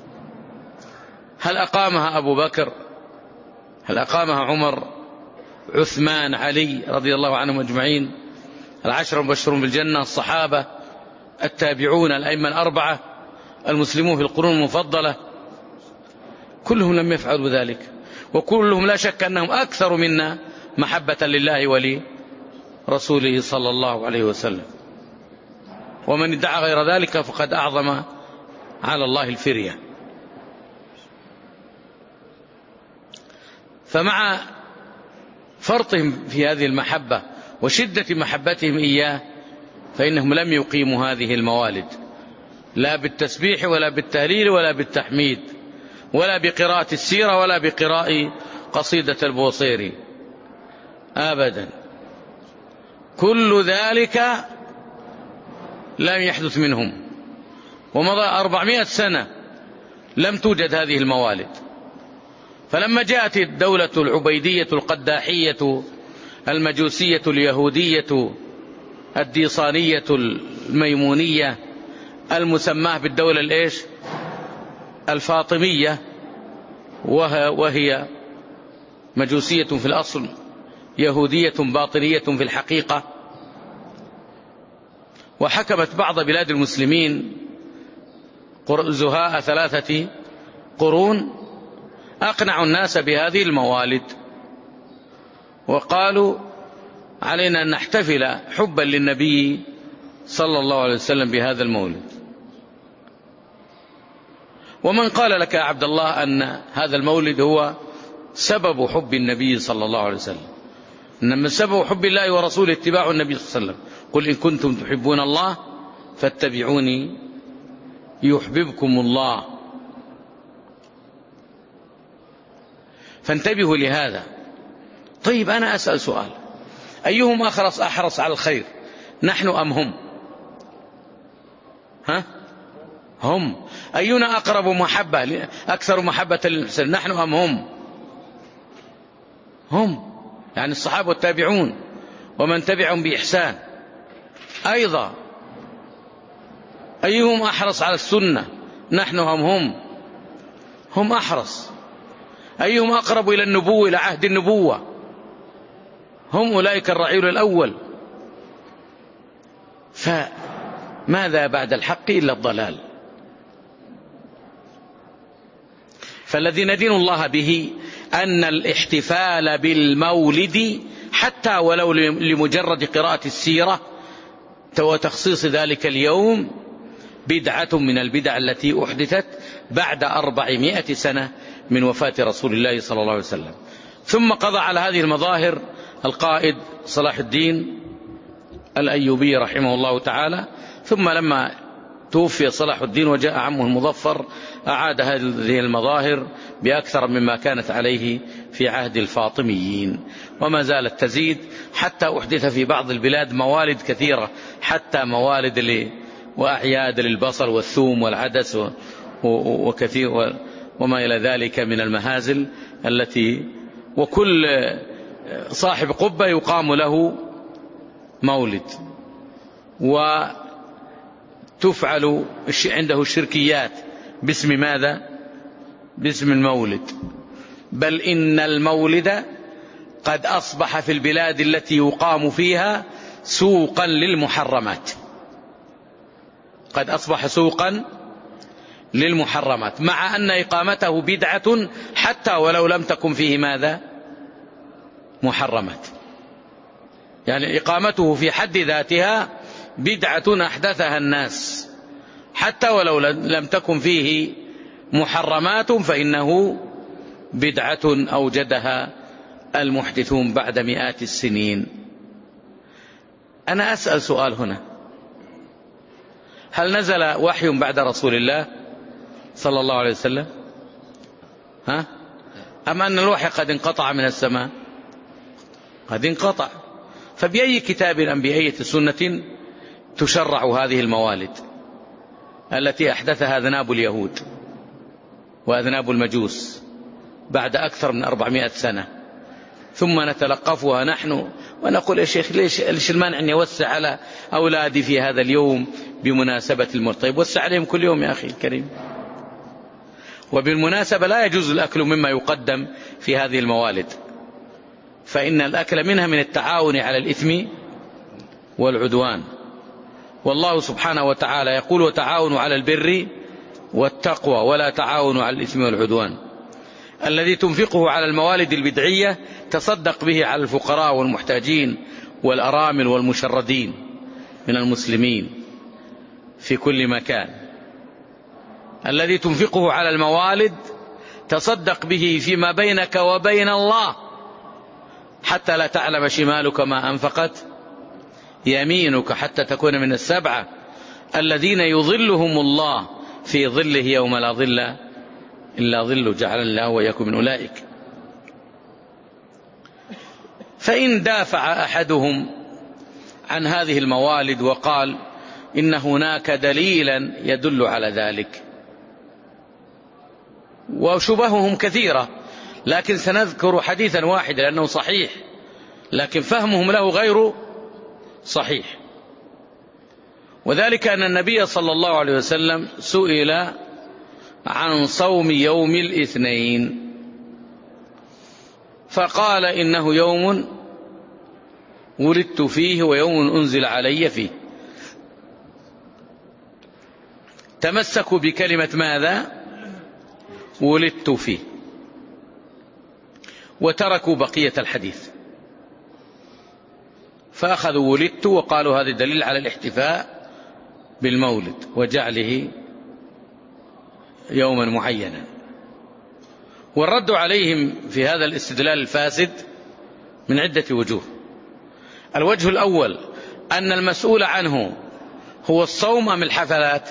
هل أقامها أبو بكر؟ هل أقامها عمر؟ عثمان؟ علي رضي الله عنهم أجمعين؟ العشر المبشرون بالجنة؟ الصحابة؟ التابعون؟ الأئمة الأربعة؟ المسلمون في القرون المفضلة؟ كلهم لم يفعلوا ذلك، وكلهم لا شك أنهم أكثر منا محبة لله ولرسوله صلى الله عليه وسلم. ومن ادعى غير ذلك فقد أعظم على الله الفرية. فمع فرطهم في هذه المحبة وشدة محبتهم إياه فإنهم لم يقيموا هذه الموالد، لا بالتسبيح ولا بالتهليل ولا بالتحميد ولا بقراءة السيرة ولا بقراءة قصيدة البوصيري أبدا. كل ذلك لم يحدث منهم، ومضى أربعمائة سنة لم توجد هذه الموالد. فلما جاءت الدولة العبيدية القداحية المجوسية اليهودية الديصانية الميمونية المسماة بالدولة الإيش؟ الفاطمية، وهي مجوسية في الأصل يهودية باطنية في الحقيقة، وحكمت بعض بلاد المسلمين زهاء ثلاثة قرون، أقنعوا الناس بهذه الموالد وقالوا علينا أن نحتفل حبا للنبي صلى الله عليه وسلم بهذا المولد. ومن قال لك يا عبد الله أن هذا المولد هو سبب حب النبي صلى الله عليه وسلم؟ إنما سبب حب الله ورسوله اتباع النبي صلى الله عليه وسلم. قل إن كنتم تحبون الله فاتبعوني يحببكم الله. فانتبهوا لهذا. طيب أنا أسأل سؤال: أيهم أحرص أحرص على الخير، نحن أم هم؟ ها؟ هم. أينا أقرب محبة أكثر محبة للحسن، نحن أم هم؟ هم، يعني الصحابة والتابعون ومن تبعهم بإحسان. أيضا أيهم أحرص على السنة، نحن أم هم؟ هم أحرص. أيهم أقرب إلى النبوة، إلى عهد النبوة؟ هم أولئك الرعيل الأول. فماذا بعد الحق إلا الضلال؟ فالذي ندين الله به أن الاحتفال بالمولد حتى ولو لمجرد قراءة السيرة وتخصيص ذلك اليوم بدعة من البدع التي أحدثت بعد أربعمائة سنة من وفاة رسول الله صلى الله عليه وسلم. ثم قضى على هذه المظاهر القائد صلاح الدين الأيوبي رحمه الله تعالى. ثم لما توفي صلاح الدين وجاء عمه المظفر أعاد هذه المظاهر بأكثر مما كانت عليه في عهد الفاطميين، وما زالت تزيد حتى أحدث في بعض البلاد موالد كثيرة، حتى موالد وأعياد للبصل والثوم والعدس وكثير وما إلى ذلك من المهازل التي، وكل صاحب قبة يقام له مولد، وتفعل عنده الشركيات باسم ماذا؟ باسم المولد، بل إن المولد قد أصبح في البلاد التي يقام فيها سوقا للمحرمات، قد أصبح سوقا للمحرمات، مع أن إقامته بدعة حتى ولو لم تكن فيه ماذا؟ محرمات. يعني إقامته في حد ذاتها بدعة أحدثها الناس، حتى ولو لم تكن فيه محرمات فإنه بدعة أوجدها المحدثون بعد مئات السنين. أنا أسأل سؤال هنا: هل نزل وحي بعد رسول الله صلى الله عليه وسلم؟ ها؟ أم أن الوحي قد انقطع من السماء؟ قد انقطع. فبأي كتاب أم بأية سنة تشرع هذه الموالد التي أحدثها أذناب اليهود وأذناب المجوس بعد أكثر من أربعمائة سنة، ثم نتلقفها نحن ونقول يا شيخ ليش, ليش المانع أن يوسع على أولادي في هذا اليوم بمناسبة المولد؟ طيب وسع عليهم كل يوم يا أخي الكريم. وبالمناسبة لا يجوز الأكل مما يقدم في هذه الموالد، فإن الأكل منها من التعاون على الإثم والعدوان، والله سبحانه وتعالى يقول: وتعاونوا على البر والتقوى ولا تعاونوا على الإثم والعدوان. الذي تنفقه على الموالد البدعية تصدق به على الفقراء والمحتاجين والأرامل والمشردين من المسلمين في كل مكان. الذي تنفقه على الموالد تصدق به فيما بينك وبين الله، حتى لا تعلم شمالك ما أنفقت يمينك، حتى تكون من السبعة الذين يظلهم الله في ظله يوم لا ظل إلا ظله، جعلنا الله وإياكم من أولئك. فإن دافع أحدهم عن هذه الموالد وقال إن هناك دليلا يدل على ذلك، وشبههم كثيرة، لكن سنذكر حديثا واحدا لأنه صحيح، لكن فهمهم له غير صحيح. وذلك أن النبي صلى الله عليه وسلم سئل عن صوم يوم الاثنين فقال إنه يوم ولدت فيه ويوم أنزل علي فيه. تمسكوا بكلمة ماذا؟ ولدت فيه، وتركوا بقية الحديث، فأخذوا ولدت وقالوا هذا دليل على الاحتفاء بالمولد وجعله يوما معينا. والرد عليهم في هذا الاستدلال الفاسد من عدة وجوه. الوجه الأول أن المسؤول عنه هو الصوم أم الحفلات؟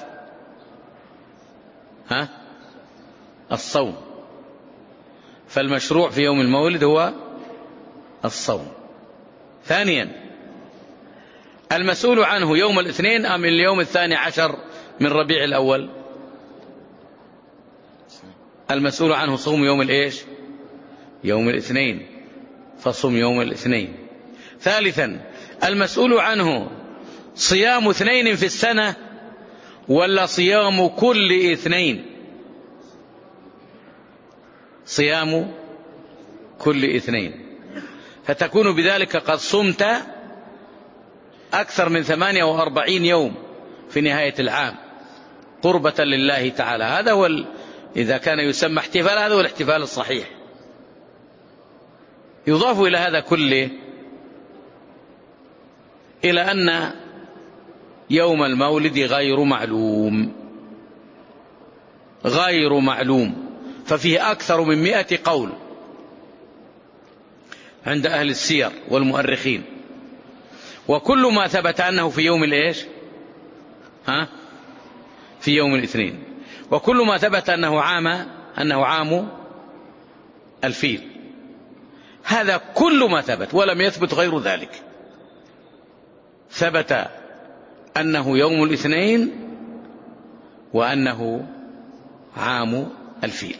ها؟ الصوم، فالمشروع في يوم المولد هو الصوم. ثانيا، المسؤول عنه يوم الاثنين أم اليوم الثاني عشر من ربيع الأول؟ المسؤول عنه صوم يوم الإيش؟ يوم الاثنين، فصوم يوم الاثنين. ثالثا، المسؤول عنه صيام اثنين في السنة ولا صيام كل اثنين؟ صيام كل اثنين، فتكون بذلك قد صمت أكثر من ثمانية وأربعين يوم في نهاية العام قربة لله تعالى. هذا هو ال... إذا كان يسمى احتفال هذا هو الاحتفال الصحيح. يضاف إلى هذا كله إلى أن يوم المولد غير معلوم، غير معلوم، ففيه أكثر من مئة قول عند أهل السير والمؤرخين، وكل ما ثبت أنه في يوم الإيش؟ ها؟ في يوم الاثنين، وكل ما ثبت أنه عام أنه عام الفيل. هذا كل ما ثبت، ولم يثبت غير ذلك. ثبت أنه يوم الاثنين وأنه عام الفيل.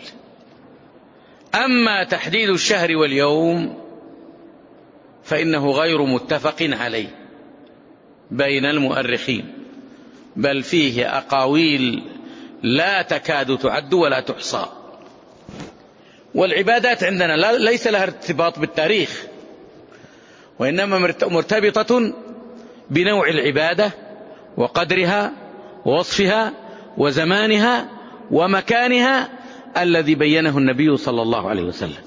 أما تحديد الشهر واليوم فإنه غير متفق عليه بين المؤرخين، بل فيه أقاويل لا تكاد تعد ولا تحصى. والعبادات عندنا ليس لها ارتباط بالتاريخ، وإنما مرتبطة بنوع العبادة وقدرها ووصفها وزمانها ومكانها الذي بينه النبي صلى الله عليه وسلم.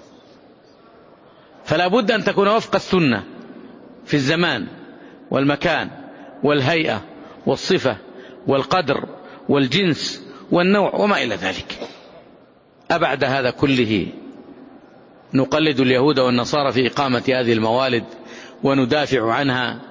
فلا بد أن تكون وفق السنة في الزمان والمكان والهيئة والصفة والقدر والجنس والنوع وما إلى ذلك. أبعد هذا كله نقلد اليهود والنصارى في إقامة هذه الموالد وندافع عنها،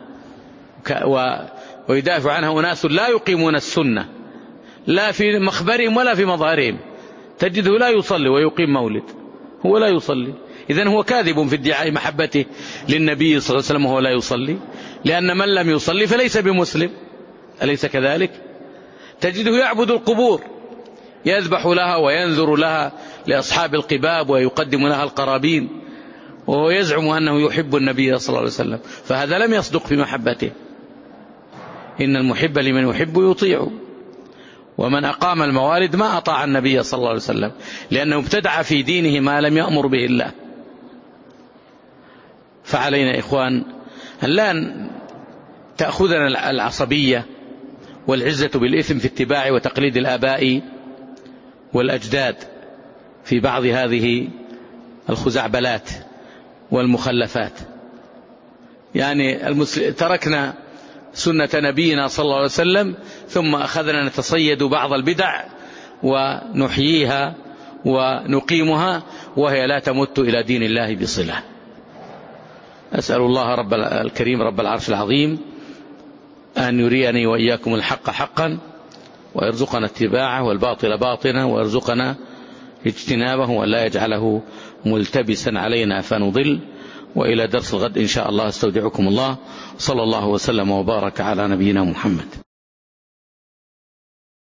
ويدافع عنها أناس لا يقيمون السنة لا في مخبرهم ولا في مظهرهم. تجده لا يصلي ويقيم مولد، هو لا يصلي، إذن هو كاذب في ادعاء محبته للنبي صلى الله عليه وسلم وهو لا يصلي، لأن من لم يصلي فليس بمسلم، أليس كذلك؟ تجده يعبد القبور، يذبح لها وينذر لها لأصحاب القباب ويقدم لها القرابين، وهو يزعم أنه يحب النبي صلى الله عليه وسلم، فهذا لم يصدق في محبته. إن المحب لمن يحب يطيع، ومن أقام الموالد ما أطاع النبي صلى الله عليه وسلم، لأنه ابتدع في دينه ما لم يأمر به الله. فعلينا إخوان أن لا تأخذنا العصبية والعزة بالإثم في اتباع وتقليد الآباء والأجداد في بعض هذه الخزعبلات والمخلفات. يعني المسل... تركنا سنة نبينا صلى الله عليه وسلم ثم أخذنا نتصيد بعض البدع ونحييها ونقيمها وهي لا تمت إلى دين الله بصلة. أسأل الله رب الكريم رب العرش العظيم أن يريني وإياكم الحق حقا ويرزقنا اتباعه والباطل باطنا ويرزقنا اجتنابه ولا يجعله ملتبسا علينا فنضل. وإلى درس الغد إن شاء الله استودعكم الله، صلى الله وسلم وبارك على نبينا محمد.